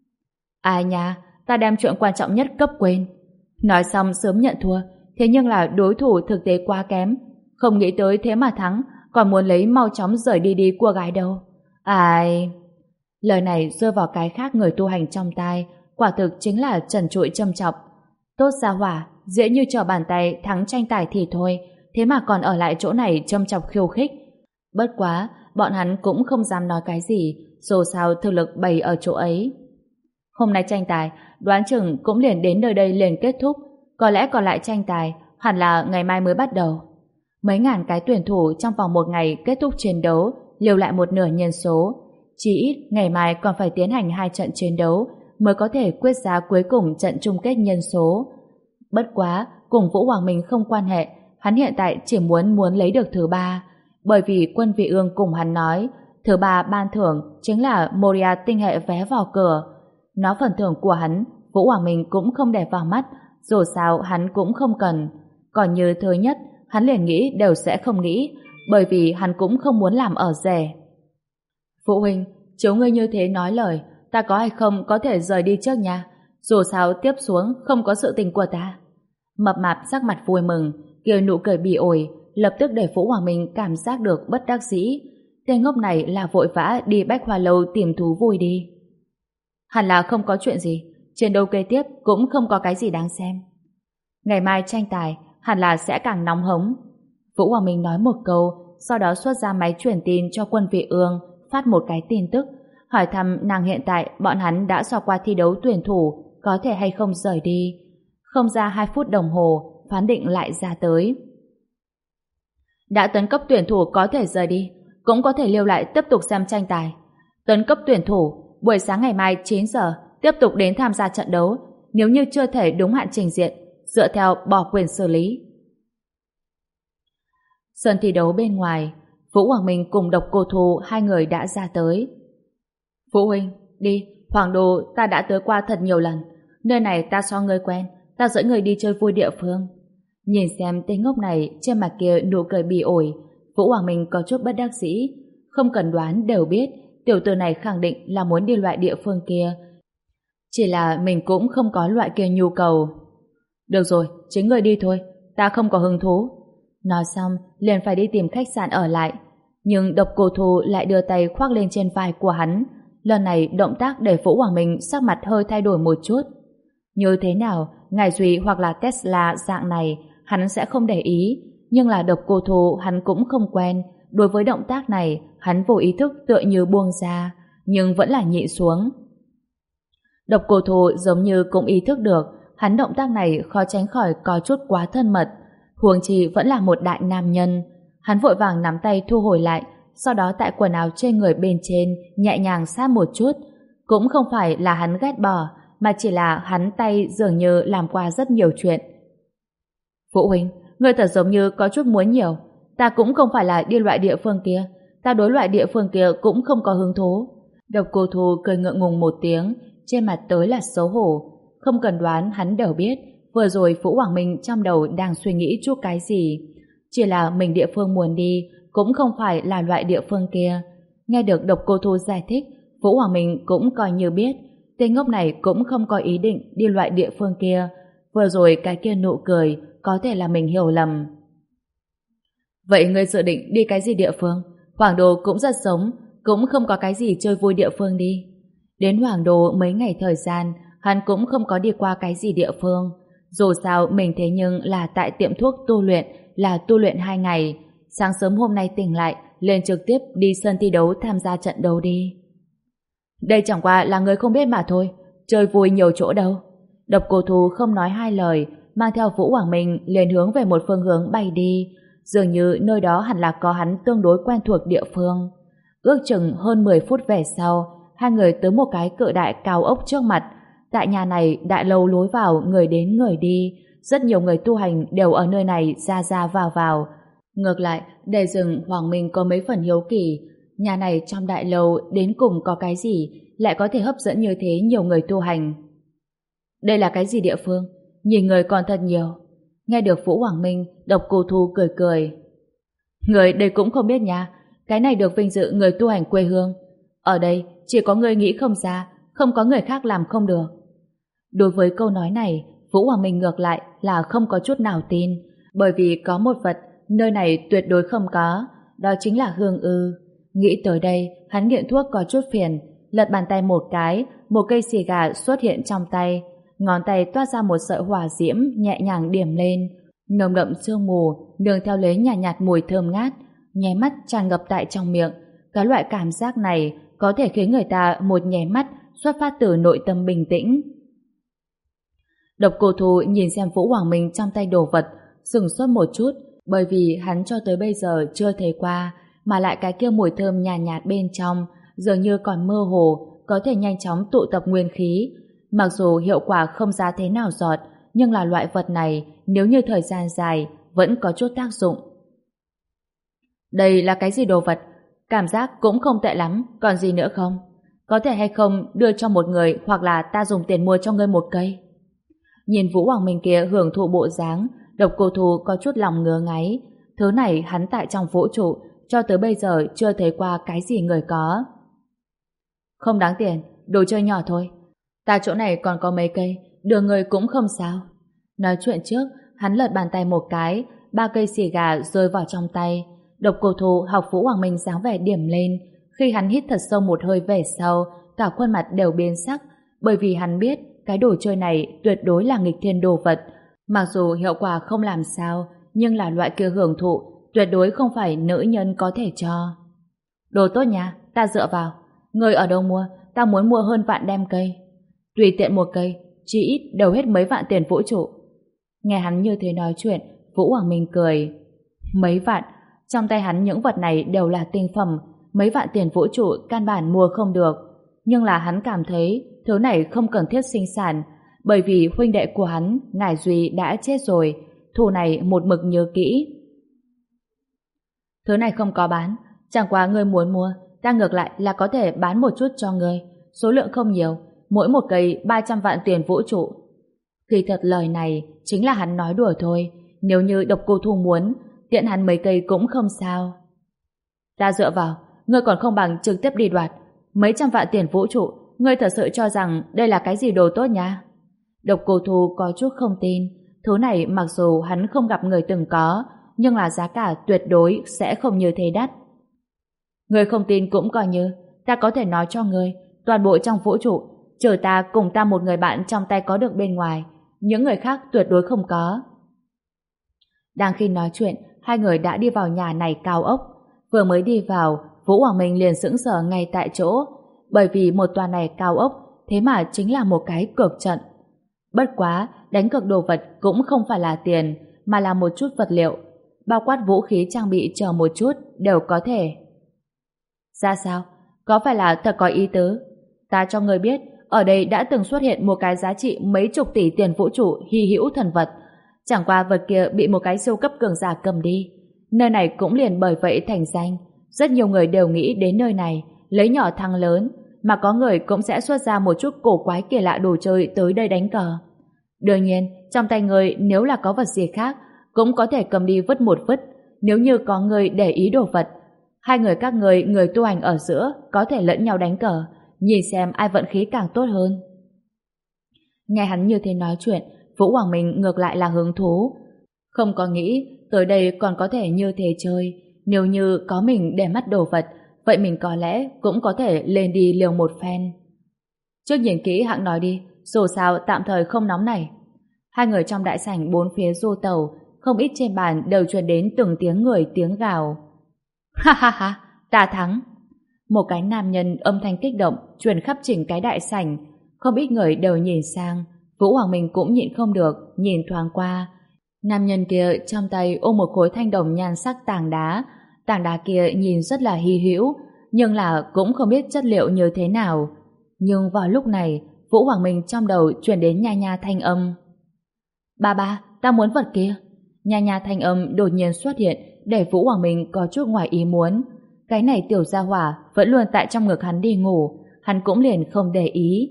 Ai nha, ta đem chuyện quan trọng nhất cấp quên. Nói xong sớm nhận thua, thế nhưng là đối thủ thực tế quá kém, không nghĩ tới thế mà thắng, còn muốn lấy mau chóng rời đi đi của gái đâu. Ai... Lời này rơi vào cái khác người tu hành trong tai, quả thực chính là trần trụi châm chọc. Tốt ra hỏa, dễ như trở bàn tay thắng tranh tài thì thôi, thế mà còn ở lại chỗ này châm chọc khiêu khích. Bất quá, bọn hắn cũng không dám nói cái gì, dù sao thực lực bày ở chỗ ấy. Hôm nay tranh tài, đoán chừng cũng liền đến nơi đây liền kết thúc, có lẽ còn lại tranh tài, hẳn là ngày mai mới bắt đầu. Mấy ngàn cái tuyển thủ trong vòng một ngày kết thúc chiến đấu, liều lại một nửa nhân số. Chỉ ít, ngày mai còn phải tiến hành hai trận chiến đấu, mới có thể quyết ra cuối cùng trận chung kết nhân số. Bất quá, cùng Vũ Hoàng Minh không quan hệ, hắn hiện tại chỉ muốn muốn lấy được thứ ba, bởi vì Quân Vị Ương cùng hắn nói, thứ ba ban thưởng chính là Moria tinh hệ vé vào cửa. Nó phần thưởng của hắn, Vũ Hoàng Minh cũng không để vào mắt, dù sao hắn cũng không cần. Còn như thứ nhất, hắn liền nghĩ đều sẽ không nghĩ, bởi vì hắn cũng không muốn làm ở rẻ. Phụ huynh, chiếu ngươi như thế nói lời, ta có hay không có thể rời đi trước nha, dù sao tiếp xuống không có sự tình của ta. Mập mạp sắc mặt vui mừng, kia nụ cười bị ổi, lập tức để Vũ Hoàng Minh cảm giác được bất đắc dĩ. Tên ngốc này là vội vã đi Bách Hoa Lâu tìm thú vui đi. Hẳn là không có chuyện gì, chiến đấu kế tiếp cũng không có cái gì đáng xem. Ngày mai tranh tài hẳn là sẽ càng nóng hống. Vũ Hoàng Minh nói một câu, sau đó xuất ra máy truyền tin cho Quân Vị Ương, phát một cái tin tức, hỏi thăm nàng hiện tại bọn hắn đã so qua thi đấu tuyển thủ, có thể hay không rời đi. Không ra hai phút đồng hồ, phán định lại ra tới. Đã tấn cấp tuyển thủ có thể rời đi, cũng có thể lưu lại tiếp tục xem tranh tài. Tấn cấp tuyển thủ, buổi sáng ngày mai chín giờ tiếp tục đến tham gia trận đấu, nếu như chưa thể đúng hạn trình diện, dựa theo bỏ quyền xử lý. Sân thi đấu bên ngoài, Vũ Hoàng Minh cùng độc cô Thu hai người đã ra tới. Phụ huynh, đi, Hoàng Đô ta đã tới qua thật nhiều lần, nơi này ta so ngươi quen, ta dẫn người đi chơi vui địa phương. Nhìn xem tên ngốc này trên mặt kia nụ cười bị ổi, Vũ Hoàng Minh có chút bất đắc dĩ, không cần đoán đều biết tiểu tử này khẳng định là muốn đi loại địa phương kia. Chỉ là mình cũng không có loại kia nhu cầu. Được rồi, chính người đi thôi, ta không có hứng thú. Nói xong, liền phải đi tìm khách sạn ở lại. Nhưng độc cô Thu lại đưa tay khoác lên trên vai của hắn. Lần này động tác để Vũ Hoàng Minh sắc mặt hơi thay đổi một chút. Như thế nào, Ngài Duy hoặc là Tesla dạng này, hắn sẽ không để ý. nhưng là Độc Cô Thu hắn cũng không quen. Đối với động tác này, hắn vô ý thức tựa như buông ra, nhưng vẫn là nhịn xuống. Độc Cô Thu giống như cũng ý thức được, hắn động tác này khó tránh khỏi có chút quá thân mật, huống chi vẫn là một đại nam nhân. Hắn vội vàng nắm tay thu hồi lại, sau đó tại quần áo trên người bên trên nhẹ nhàng sát một chút. Cũng không phải là hắn ghét bỏ, mà chỉ là hắn tay dường như làm qua rất nhiều chuyện. Vũ huynh, ngươi thật giống như có chút muốn nhiều. Ta cũng không phải là đi loại địa phương kia, ta đối loại địa phương kia cũng không có hứng thú. Độc Cô Thu cười ngượng ngùng một tiếng, trên mặt tới là xấu hổ. Không cần đoán hắn đều biết, vừa rồi Vũ Hoàng Minh trong đầu đang suy nghĩ chút cái gì. Chỉ là mình địa phương muốn đi cũng không phải là loại địa phương kia. Nghe được Độc Cô Thu giải thích, Vũ Hoàng Minh cũng coi như biết tên ngốc này cũng không có ý định đi loại địa phương kia. Vừa rồi cái kia nụ cười có thể là mình hiểu lầm. Vậy ngươi dự định đi cái gì địa phương? Hoàng Đô cũng rất sống, cũng không có cái gì chơi vui địa phương đi. Đến Hoàng Đô mấy ngày thời gian, hắn cũng không có đi qua cái gì địa phương. Dù sao mình thế nhưng là tại tiệm thuốc tu luyện, là tu luyện hai ngày. Sáng sớm hôm nay tỉnh lại, lên trực tiếp đi sân thi đấu tham gia trận đấu đi. Đây chẳng qua là người không biết mà thôi, chơi vui nhiều chỗ đâu. Độc Cô Thu không nói hai lời, mang theo Vũ Hoàng Minh liền hướng về một phương hướng bay đi. Dường như nơi đó hẳn là có hắn tương đối quen thuộc địa phương. Ước chừng hơn mười phút về sau, hai người tới một cái cự đại cao ốc trước mặt. Tại nhà này, đại lâu lối vào người đến người đi, rất nhiều người tu hành đều ở nơi này ra ra vào vào. Ngược lại, để dừng Hoàng Minh có mấy phần hiếu kỳ, nhà này trong đại lâu đến cùng có cái gì lại có thể hấp dẫn như thế nhiều người tu hành. Đây là cái gì địa phương? Nhìn người còn thật nhiều. Nghe được Vũ Hoàng Minh, Độc Cô Thu cười cười. Người đây cũng không biết nha, cái này được vinh dự người tu hành quê hương. Ở đây chỉ có người nghĩ không ra, không có người khác làm không được. Đối với câu nói này, Vũ Hoàng Minh ngược lại là không có chút nào tin, bởi vì có một vật nơi này tuyệt đối không có, đó chính là hương ư. Nghĩ tới đây, hắn nghiện thuốc có chút phiền, lật bàn tay một cái, một cây xì gà xuất hiện trong tay, ngón tay toát ra một sợi hỏa diễm nhẹ nhàng điểm lên, nồng đậm sương mù nương theo lấy nhàn nhạt, nhạt mùi thơm ngát, nháy mắt tràn ngập tại trong miệng. Cái loại cảm giác này có thể khiến người ta một nháy mắt xuất phát từ nội tâm bình tĩnh. Độc Cô Thu nhìn xem Vũ Hoàng Minh trong tay đồ vật, sửng sốt một chút, bởi vì hắn cho tới bây giờ chưa thấy qua, mà lại cái kia mùi thơm nhàn nhạt, nhạt bên trong dường như còn mơ hồ, có thể nhanh chóng tụ tập nguyên khí. Mặc dù hiệu quả không ra thế nào giọt, nhưng là loại vật này nếu như thời gian dài vẫn có chút tác dụng. Đây là cái gì đồ vật? Cảm giác cũng không tệ lắm, còn gì nữa không? Có thể hay không đưa cho một người, hoặc là ta dùng tiền mua cho ngươi một cây? Nhìn Vũ Hoàng Minh kia hưởng thụ bộ dáng, Độc Cô Thu có chút lòng ngứa ngáy. Thứ này hắn tại trong vũ trụ cho tới bây giờ chưa thấy qua cái gì người có. Không đáng tiền, đồ chơi nhỏ thôi. Ta chỗ này còn có mấy cây, đưa người cũng không sao. Nói chuyện trước, hắn lật bàn tay một cái, ba cây xì gà rơi vào trong tay. Độc Cô Thu học Vũ Hoàng Minh dáng vẻ điểm lên. Khi hắn hít thật sâu một hơi về sau, cả khuôn mặt đều biến sắc, bởi vì hắn biết cái đồ chơi này tuyệt đối là nghịch thiên đồ vật. Mặc dù hiệu quả không làm sao, nhưng là loại kia hưởng thụ tuyệt đối không phải nữ nhân có thể cho. Đồ tốt nha, ta dựa vào. Ngươi ở đâu mua? Ta muốn mua hơn vạn đem cây. Tùy tiện một cây, chỉ ít đều hết mấy vạn tiền vũ trụ. Nghe hắn như thế nói chuyện, Vũ Hoàng Minh cười. Mấy vạn? Trong tay hắn những vật này đều là tinh phẩm, mấy vạn tiền vũ trụ căn bản mua không được. Nhưng là hắn cảm thấy thứ này không cần thiết sinh sản, bởi vì huynh đệ của hắn, Ngải Duy đã chết rồi, thù này một mực nhớ kỹ. Thứ này không có bán, chẳng qua ngươi muốn mua, ta ngược lại là có thể bán một chút cho ngươi, số lượng không nhiều, mỗi một cây ba trăm vạn tiền vũ trụ. Kỳ thật lời này chính là hắn nói đùa thôi, nếu như Độc Cô Thu muốn, tiện hắn mấy cây cũng không sao. Ta dựa vào, ngươi còn không bằng trực tiếp đi đoạt, mấy trăm vạn tiền vũ trụ, ngươi thật sự cho rằng đây là cái gì đồ tốt nha? Độc Cô Thu có chút không tin, thứ này mặc dù hắn không gặp người từng có, nhưng là giá cả tuyệt đối sẽ không như thế đắt. Ngươi không tin cũng coi như, ta có thể nói cho ngươi, toàn bộ trong vũ trụ, trừ ta cùng ta một người bạn trong tay có được bên ngoài, những người khác tuyệt đối không có. Đang khi nói chuyện, hai người đã đi vào nhà này cao ốc. Vừa mới đi vào, Vũ Hoàng Minh liền sững sờ ngay tại chỗ, bởi vì một tòa này cao ốc, thế mà chính là một cái cược trận. Bất quá, đánh cược đồ vật cũng không phải là tiền, mà là một chút vật liệu, bao quát vũ khí trang bị chờ một chút đều có thể. Ra sao? Có phải là thật có ý tứ? Ta cho người biết, ở đây đã từng xuất hiện một cái giá trị mấy chục tỷ tiền vũ trụ hy hữu thần vật. Chẳng qua vật kia bị một cái siêu cấp cường giả cầm đi. Nơi này cũng liền bởi vậy thành danh. Rất nhiều người đều nghĩ đến nơi này, lấy nhỏ thắng lớn, mà có người cũng sẽ xuất ra một chút cổ quái kỳ lạ đồ chơi tới đây đánh cờ. Đương nhiên, trong tay người nếu là có vật gì khác, cũng có thể cầm đi vứt một vứt, nếu như có người để ý đồ vật. Hai người các người, người tu hành ở giữa, có thể lẫn nhau đánh cờ, nhìn xem ai vận khí càng tốt hơn. Nghe hắn như thế nói chuyện, Vũ Hoàng Minh ngược lại là hứng thú. Không có nghĩ, tới đây còn có thể như thế chơi. Nếu như có mình để mắt đồ vật, vậy mình có lẽ cũng có thể lên đi liều một phen. Trước nhìn kỹ hãng nói đi, dù sao tạm thời không nóng này. Hai người trong đại sảnh bốn phía du tàu, không ít trên bàn đều truyền đến từng tiếng người tiếng gào. Ha ha ha, ta thắng. Một cái nam nhân âm thanh kích động truyền khắp chỉnh cái đại sảnh, không ít người đều nhìn sang. Vũ Hoàng Minh cũng nhịn không được, nhìn thoáng qua. Nam nhân kia trong tay ôm một khối thanh đồng nhan sắc tảng đá. Tảng đá kia nhìn rất là hy hữu, nhưng là cũng không biết chất liệu như thế nào. Nhưng vào lúc này, Vũ Hoàng Minh trong đầu truyền đến nha nha thanh âm. Ba ba, ta muốn vật kia. Nha nha thanh âm đột nhiên xuất hiện để Vũ Hoàng Minh có chút ngoài ý muốn. Cái này tiểu gia hỏa vẫn luôn tại trong ngực hắn đi ngủ, hắn cũng liền không để ý.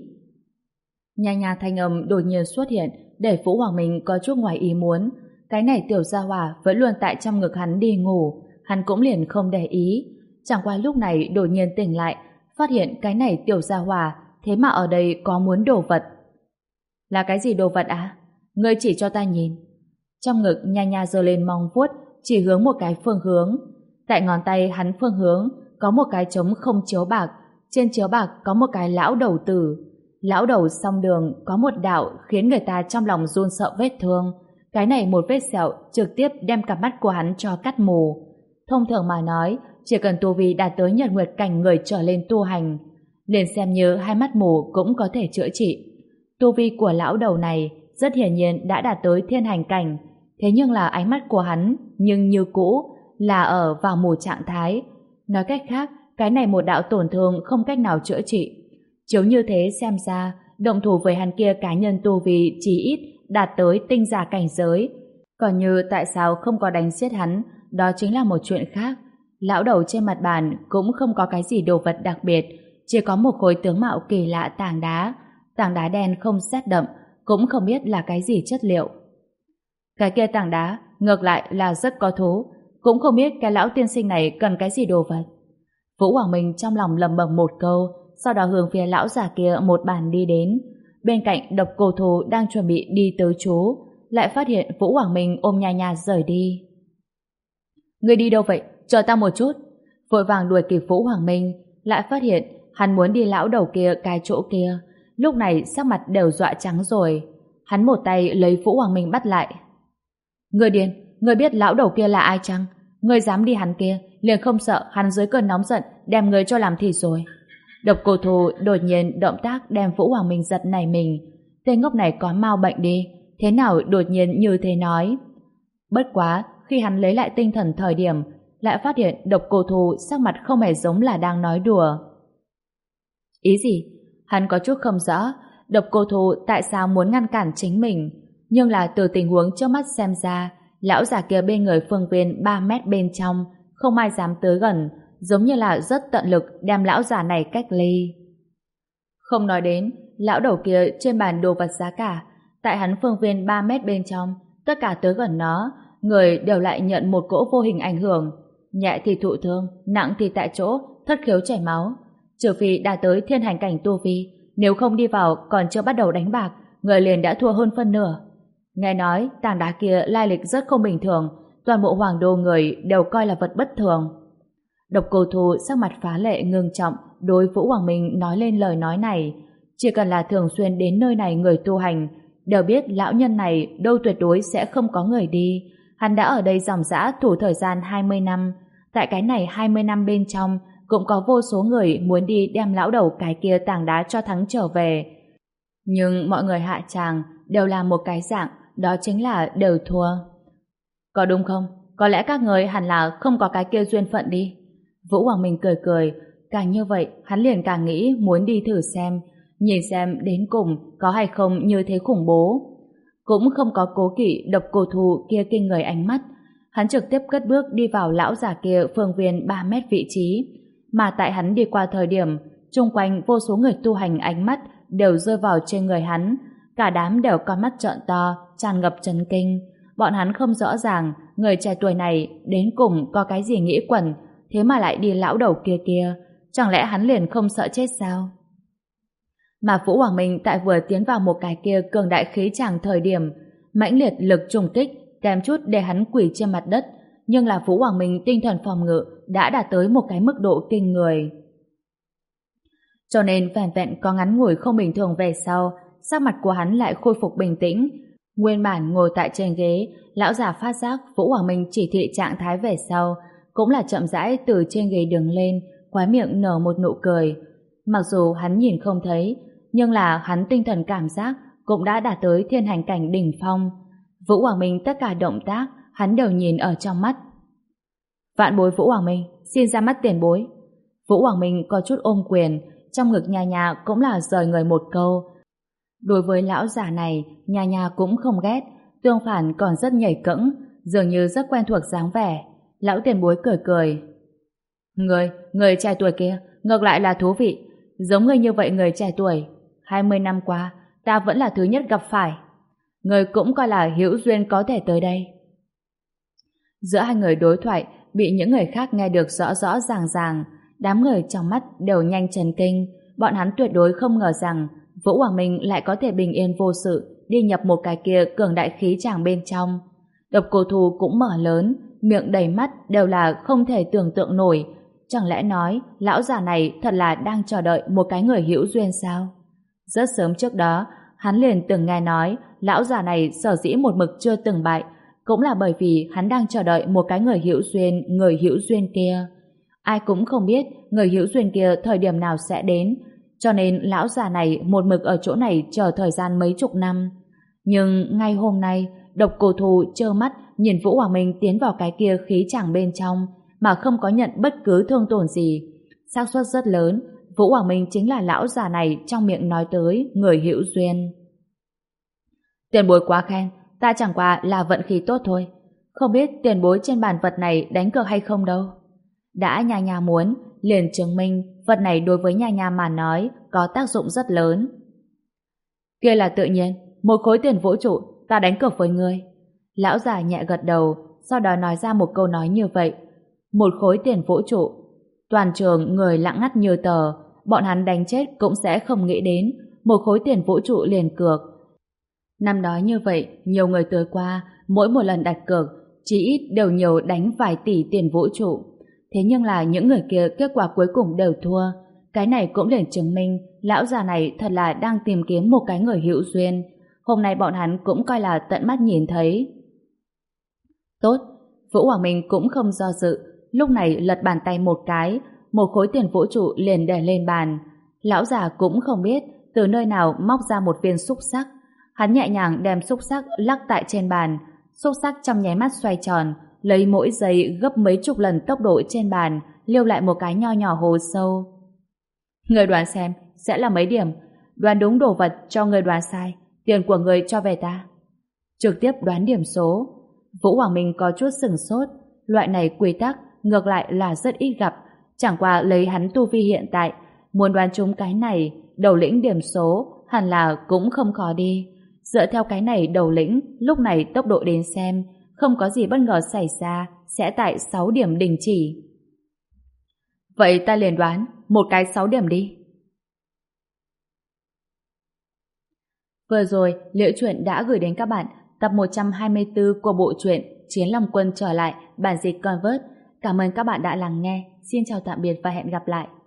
Nha nha thanh âm đột nhiên xuất hiện để Vũ Hoàng Minh có chút ngoài ý muốn. Cái này tiểu gia hỏa vẫn luôn tại trong ngực hắn đi ngủ, hắn cũng liền không để ý. Chẳng qua lúc này đột nhiên tỉnh lại, phát hiện cái này tiểu gia hỏa thế mà ở đây có muốn đồ vật. Là cái gì đồ vật à? Ngươi chỉ cho ta nhìn. Trong ngực nha nha giơ lên mong vuốt, chỉ hướng một cái phương hướng. Tại ngón tay hắn phương hướng có một cái trống không chiếu bạc, trên chiếu bạc có một cái lão đầu tử. Lão đầu song đường có một đạo khiến người ta trong lòng run sợ vết thương. Cái này một vết sẹo trực tiếp đem cả mắt của hắn cho cắt mù. Thông thường mà nói, chỉ cần tu vi đạt tới nhật nguyệt cảnh người trở lên tu hành, liền xem như hai mắt mù cũng có thể chữa trị. Tu vi của lão đầu này rất hiển nhiên đã đạt tới thiên hành cảnh, thế nhưng là ánh mắt của hắn nhưng như cũ là ở vào mù trạng thái. Nói cách khác, cái này một đạo tổn thương không cách nào chữa trị. Chiếu như thế xem ra, động thủ với hắn kia cá nhân tu vi chí ít đạt tới tinh giả cảnh giới. Còn như tại sao không có đánh giết hắn, đó chính là một chuyện khác. Lão đầu trên mặt bàn cũng không có cái gì đồ vật đặc biệt, chỉ có một khối tướng mạo kỳ lạ tảng đá. Tảng đá đen không sét đậm, cũng không biết là cái gì chất liệu. Cái kia tảng đá ngược lại là rất có thú, cũng không biết cái lão tiên sinh này cần cái gì đồ vật. Vũ Hoàng Minh trong lòng lẩm bẩm một câu, sau đó hướng phía lão già kia một bàn đi đến. Bên cạnh Độc Cô Thù đang chuẩn bị đi tới chú, lại phát hiện Vũ Hoàng Minh ôm nha nha rời đi. Ngươi đi đâu vậy? Chờ ta một chút. Vội vàng đuổi kịp Vũ Hoàng Minh, lại phát hiện hắn muốn đi lão đầu kia cái chỗ kia. Lúc này sắc mặt đều dọa trắng rồi. Hắn một tay lấy Vũ Hoàng Minh bắt lại. Ngươi điên, ngươi biết lão đầu kia là ai chăng? Ngươi dám đi hắn kia, liền không sợ hắn dưới cơn nóng giận đem ngươi cho làm thịt rồi. Độc Cô Thù đột nhiên động tác đem Vũ Hoàng Minh giật nảy mình. Tên ngốc này có mau bệnh đi, thế nào đột nhiên như thế nói. Bất quá, khi hắn lấy lại tinh thần thời điểm, lại phát hiện Độc Cô Thù sắc mặt không hề giống là đang nói đùa. Ý gì? Hắn có chút không rõ Độc Cô Thù tại sao muốn ngăn cản chính mình, nhưng là từ tình huống trước mắt xem ra, lão già kia bên người phương viên ba mét bên trong, không ai dám tới gần, giống như là rất tận lực đem lão già này cách ly. Không nói đến, lão đầu kia trên bàn đồ vật giá cả, tại hắn phương viên ba mét bên trong, tất cả tới gần nó, người đều lại nhận một cỗ vô hình ảnh hưởng, nhẹ thì thụ thương, nặng thì tại chỗ, thất khiếu chảy máu. Trừ phi đã tới thiên hành cảnh tu vi, nếu không đi vào còn chưa bắt đầu đánh bạc, người liền đã thua hơn phân nửa. Nghe nói tảng đá kia lai lịch rất không bình thường, toàn bộ hoàng đô người đều coi là vật bất thường. Độc Cô Thù sắc mặt phá lệ ngưng trọng đối Vũ Hoàng Minh nói lên lời nói này. Chỉ cần là thường xuyên đến nơi này người tu hành đều biết lão nhân này đâu tuyệt đối sẽ không có người đi. Hắn đã ở đây dòng dã thủ thời gian hai mươi năm. Tại cái này hai mươi năm bên trong cũng có vô số người muốn đi đem lão đầu cái kia tảng đá cho thắng trở về. Nhưng mọi người hạ tràng đều là một cái dạng, đó chính là đều thua. Có đúng không? Có lẽ các người hẳn là không có cái kia duyên phận đi. Vũ Hoàng Minh cười cười, càng như vậy hắn liền càng nghĩ muốn đi thử xem, nhìn xem đến cùng có hay không như thế khủng bố. Cũng không có cố kỵ độc cổ thù kia kinh người ánh mắt, hắn trực tiếp cất bước đi vào lão già kia phương viên ba mét vị trí. Mà tại hắn đi qua thời điểm, chung quanh vô số người tu hành ánh mắt đều rơi vào trên người hắn, cả đám đều con mắt trợn to, tràn ngập chấn kinh. Bọn hắn không rõ ràng người trẻ tuổi này đến cùng có cái gì nghĩ quẩn, thế mà lại đi lão đầu kia kia, chẳng lẽ hắn liền không sợ chết sao? Mà Vũ Hoàng Minh tại vừa tiến vào một cái kia cường đại khí tràng thời điểm, mãnh liệt lực trùng kích kèm chút để hắn quỳ trên mặt đất, nhưng là Vũ Hoàng Minh tinh thần phòng ngự đã đạt tới một cái mức độ kinh người. Cho nên vẻn vẹn có ngắn ngủi không bình thường về sau, sắc mặt của hắn lại khôi phục bình tĩnh. Nguyên bản ngồi tại trên ghế, lão già phát giác Vũ Hoàng Minh chỉ thị trạng thái về sau, cũng là chậm rãi từ trên ghế đứng lên, khóe miệng nở một nụ cười. Mặc dù hắn nhìn không thấy, nhưng là hắn tinh thần cảm giác cũng đã đạt tới thiên hành cảnh đỉnh phong. Vũ Hoàng Minh tất cả động tác hắn đều nhìn ở trong mắt. Vạn bối Vũ Hoàng Minh, xin ra mắt tiền bối. Vũ Hoàng Minh có chút ôm quyền, trong ngực nhà nhà cũng là rời người một câu. Đối với lão già này, nhà nhà cũng không ghét, tương phản còn rất nhảy cẫng, dường như rất quen thuộc dáng vẻ. Lão tiền bối cười cười. Người, người trẻ tuổi kia, ngược lại là thú vị. Giống người như vậy người trẻ tuổi, hai mươi năm qua, ta vẫn là thứ nhất gặp phải. Người cũng coi là hữu duyên có thể tới đây. Giữa hai người đối thoại, bị những người khác nghe được rõ rõ ràng ràng, đám người trong mắt đều nhanh chấn kinh. Bọn hắn tuyệt đối không ngờ rằng Vũ Hoàng Minh lại có thể bình yên vô sự đi nhập một cái kia cường đại khí tràng bên trong. Độc cổ thù cũng mở lớn, miệng đầy mắt đều là không thể tưởng tượng nổi. Chẳng lẽ nói lão già này thật là đang chờ đợi một cái người hữu duyên sao? Rất sớm trước đó, hắn liền từng nghe nói lão già này sở dĩ một mực chưa từng bại, cũng là bởi vì hắn đang chờ đợi một cái người hữu duyên, người hữu duyên kia. Ai cũng không biết người hữu duyên kia thời điểm nào sẽ đến, cho nên lão già này một mực ở chỗ này chờ thời gian mấy chục năm. Nhưng ngay hôm nay, độc cổ thù trơ mắt nhìn Vũ Hoàng Minh tiến vào cái kia khí tràng bên trong mà không có nhận bất cứ thương tổn gì. Xác suất rất lớn, Vũ Hoàng Minh chính là lão già này trong miệng nói tới người hữu duyên. Tiền bối quá khen, ta chẳng qua là vận khí tốt thôi. Không biết tiền bối trên bàn vật này đánh cược hay không đâu. Đã nhà nhà muốn, liền chứng minh vật này đối với nhà nhà mà nói có tác dụng rất lớn. Kia là tự nhiên, một khối tiền vũ trụ, ta đánh cược với ngươi. Lão già nhẹ gật đầu, sau đó nói ra một câu nói như vậy. Một khối tiền vũ trụ. Toàn trường người lặng ngắt như tờ, bọn hắn đánh chết cũng sẽ không nghĩ đến một khối tiền vũ trụ liền cược. Năm đó như vậy, nhiều người tới qua, mỗi một lần đặt cược, chỉ ít đều nhiều đánh vài tỷ tiền vũ trụ. Thế nhưng là những người kia kết quả cuối cùng đều thua. Cái này cũng liền chứng minh lão già này thật là đang tìm kiếm một cái người hữu duyên. Hôm nay bọn hắn cũng coi là tận mắt nhìn thấy. Tốt, Vũ Hoàng Minh cũng không do dự, lúc này lật bàn tay một cái, một khối tiền vũ trụ liền để lên bàn. Lão già cũng không biết từ nơi nào móc ra một viên xúc xắc. Hắn nhẹ nhàng đem xúc xắc lắc tại trên bàn, xúc xắc trong nháy mắt xoay tròn, lấy mỗi giây gấp mấy chục lần tốc độ trên bàn, lưu lại một cái nho nhỏ hố sâu. Người đoán xem sẽ là mấy điểm, đoán đúng đồ vật cho người đoán sai, tiền của người cho về ta. Trực tiếp đoán điểm số. Vũ Hoàng Minh có chút sừng sốt, loại này quy tắc ngược lại là rất ít gặp, chẳng qua lấy hắn tu vi hiện tại, muốn đoán trúng cái này, đầu lĩnh điểm số hẳn là cũng không khó đi. Dựa theo cái này đầu lĩnh, lúc này tốc độ đến xem, không có gì bất ngờ xảy ra, sẽ tại sáu điểm đình chỉ. Vậy ta liền đoán, một cái sáu điểm đi. Vừa rồi, Liễu Chuyện đã gửi đến các bạn tập một trăm hai mươi tư của bộ truyện Chiến Long Quân trở lại, bản dịch Convert. Cảm ơn các bạn đã lắng nghe. Xin chào tạm biệt và hẹn gặp lại.